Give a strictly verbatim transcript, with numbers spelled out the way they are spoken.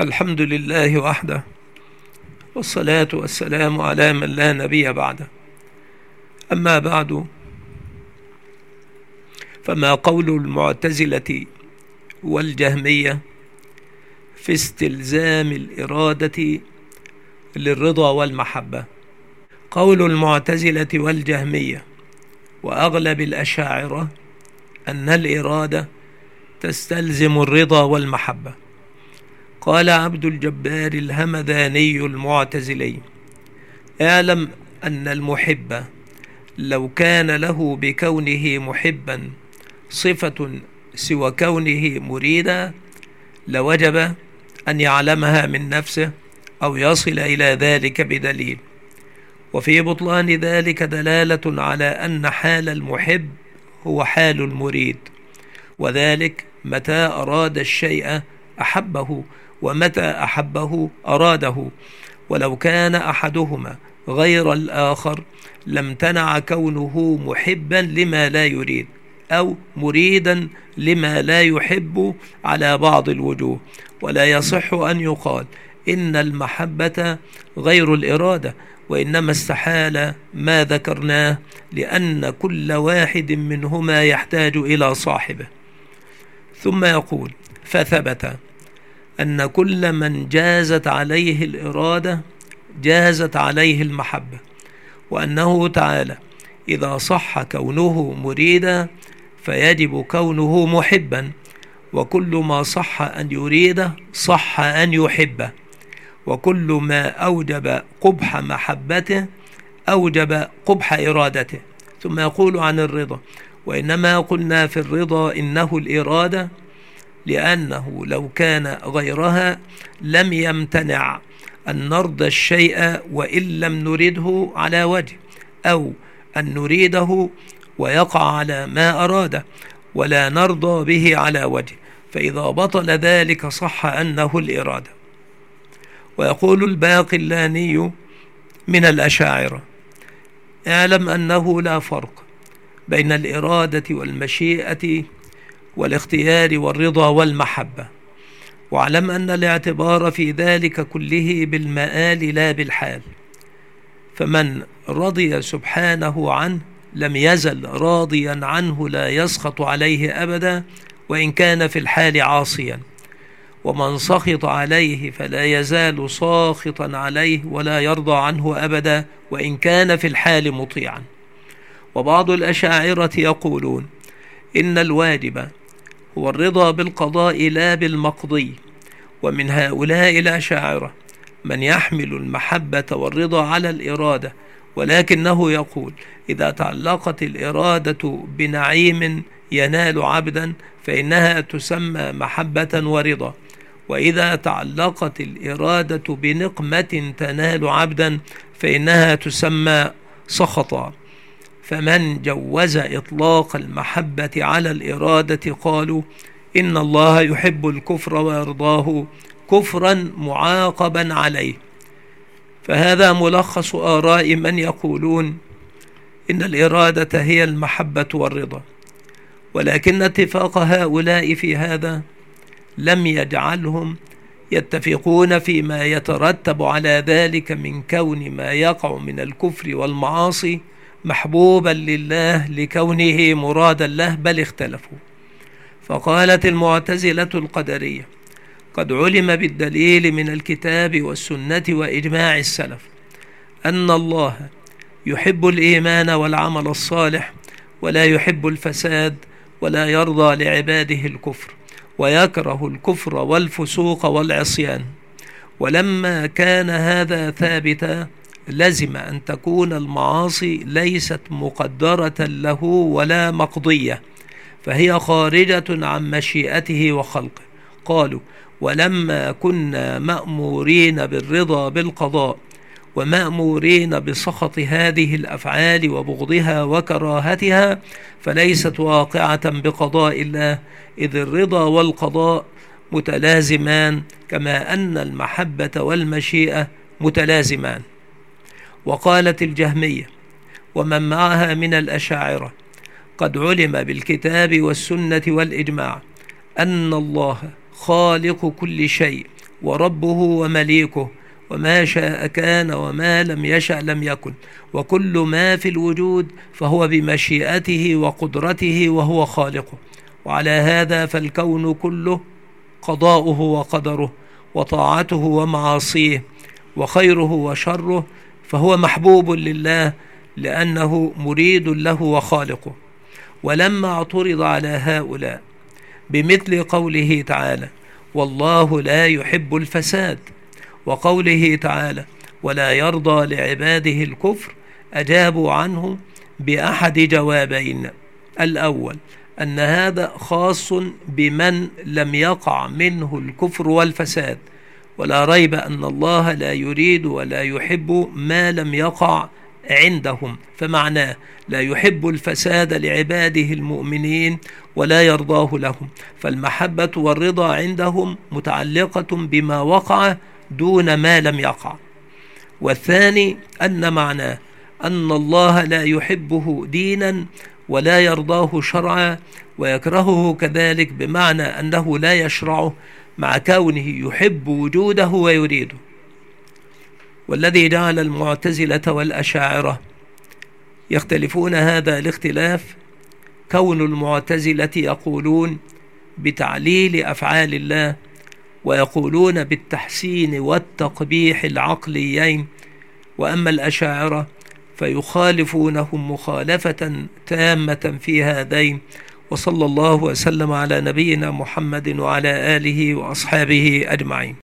الحمد لله وحده، والصلاة والسلام على من لا نبي بعده. أما بعد، فما قول المعتزلة والجهمية في استلزام الإرادة للرضا والمحبة؟ قول المعتزلة والجهمية وأغلب الأشاعرة أن الإرادة تستلزم الرضا والمحبة. قال عبد الجبار الهمذاني المعتزلي: اعلم أن المحب لو كان له بكونه محبا صفة سوى كونه مريدا لوجب أن يعلمها من نفسه أو يصل إلى ذلك بدليل، وفي بطلان ذلك دلالة على أن حال المحب هو حال المريد، وذلك متى أراد الشيء أحبه، ومتى أحبه أراده، ولو كان أحدهما غير الآخر لامتنع كونه محبا لما لا يريد أو مريدا لما لا يحب على بعض الوجوه. ولا يصح أن يقال إن المحبة غير الإرادة، وإنما استحال ما ذكرناه، لأن كل واحد منهما يحتاج إلى صاحبه. ثم يقول: فثبت أن كل من جازت عليه الإرادة جازت عليه المحبة، وأنه تعالى إذا صح كونه مريدا فيجب كونه محبا، وكل ما صح أن يريده صح أن يحبه، وكل ما أوجب قبح محبته أوجب قبح إرادته. ثم يقول عن الرضا: وإنما قلنا في الرضا إنه الإرادة، لأنه لو كان غيرها لم يمتنع أن نرضى الشيء وإن لم نريده على وجه، أو أن نريده ويقع على ما أراده ولا نرضى به على وجه، فإذا بطل ذلك صح أنه الإرادة. ويقول الباقلاني من الأشاعرة: اعلم أنه لا فرق بين الإرادة والمشيئة والاختيار والرضا والمحبة، واعلم أن الاعتبار في ذلك كله بالمآل لا بالحال، فمن رضي سبحانه عنه لم يزل راضيا عنه لا يسخط عليه أبدا وإن كان في الحال عاصيا، ومن سخط عليه فلا يزال ساخطا عليه ولا يرضى عنه أبدا وإن كان في الحال مطيعا. وبعض الأشاعرة يقولون إن الواجب هو الرضا بالقضاء لا بالمقضي، ومن هؤلاء الأشاعرة من يحمل المحبة والرضا على الإرادة، ولكنه يقول: إذا تعلقت الإرادة بنعيم ينال عبدا فإنها تسمى محبة ورضا، وإذا تعلقت الإرادة بنقمة تنال عبدا فإنها تسمى سخطا. فمن جوز إطلاق المحبة على الإرادة قالوا إن الله يحب الكفر ويرضاه كفرا معاقبا عليه. فهذا ملخص آراء من يقولون إن الإرادة هي المحبة والرضا، ولكن اتفاق هؤلاء في هذا لم يجعلهم يتفقون فيما يترتب على ذلك من كون ما يقع من الكفر والمعاصي محبوبا لله لكونه مرادا له، بل اختلفوا. فقالت المعتزلة القدرية: قد علم بالدليل من الكتاب والسنة وإجماع السلف أن الله يحب الإيمان والعمل الصالح ولا يحب الفساد، ولا يرضى لعباده الكفر، ويكره الكفر والفسوق والعصيان. ولما كان هذا ثابتا لزم أن تكون المعاصي ليست مقدرة له ولا مقضية، فهي خارجة عن مشيئته وخلقه. قالوا: ولما كنا مأمورين بالرضا بالقضاء ومأمورين بسخط هذه الأفعال وبغضها وكراهتها فليست واقعة بقضاء الله، إذ الرضا والقضاء متلازمان كما أن المحبة والمشيئة متلازمان. وقالت الجهمية ومن معها من الأشاعرة: قد علم بالكتاب والسنة والإجماع أن الله خالق كل شيء وربه ومليكه، وما شاء كان وما لم يشأ لم يكن، وكل ما في الوجود فهو بمشيئته وقدرته وهو خالقه. وعلى هذا فالكون كله قضاؤه وقدره، وطاعته ومعاصيه، وخيره وشره، فهو محبوب لله لأنه مريد له وخالقه. ولما اعترض على هؤلاء بمثل قوله تعالى: والله لا يحب الفساد، وقوله تعالى: ولا يرضى لعباده الكفر، أجابوا عنه بأحد جوابين: الأول أن هذا خاص بمن لم يقع منه الكفر والفساد، ولا ريب أن الله لا يريد ولا يحب ما لم يقع عندهم، فمعناه لا يحب الفساد لعباده المؤمنين ولا يرضاه لهم، فالمحبة والرضا عندهم متعلقة بما وقع دون ما لم يقع. والثاني أن معناه أن الله لا يحبه دينا ولا يرضاه شرعا، ويكرهه كذلك، بمعنى أنه لا يشرعه مع كونه يحب وجوده ويريده. والذي جعل المعتزلة والأشاعرة يختلفون هذا الاختلاف كون المعتزلة يقولون بتعليل أفعال الله، ويقولون بالتحسين والتقبيح العقليين، وأما الأشاعرة فيخالفونهم مخالفة تامة في هذين. وصلى الله وسلم على نبينا محمد وعلى آله وأصحابه أجمعين.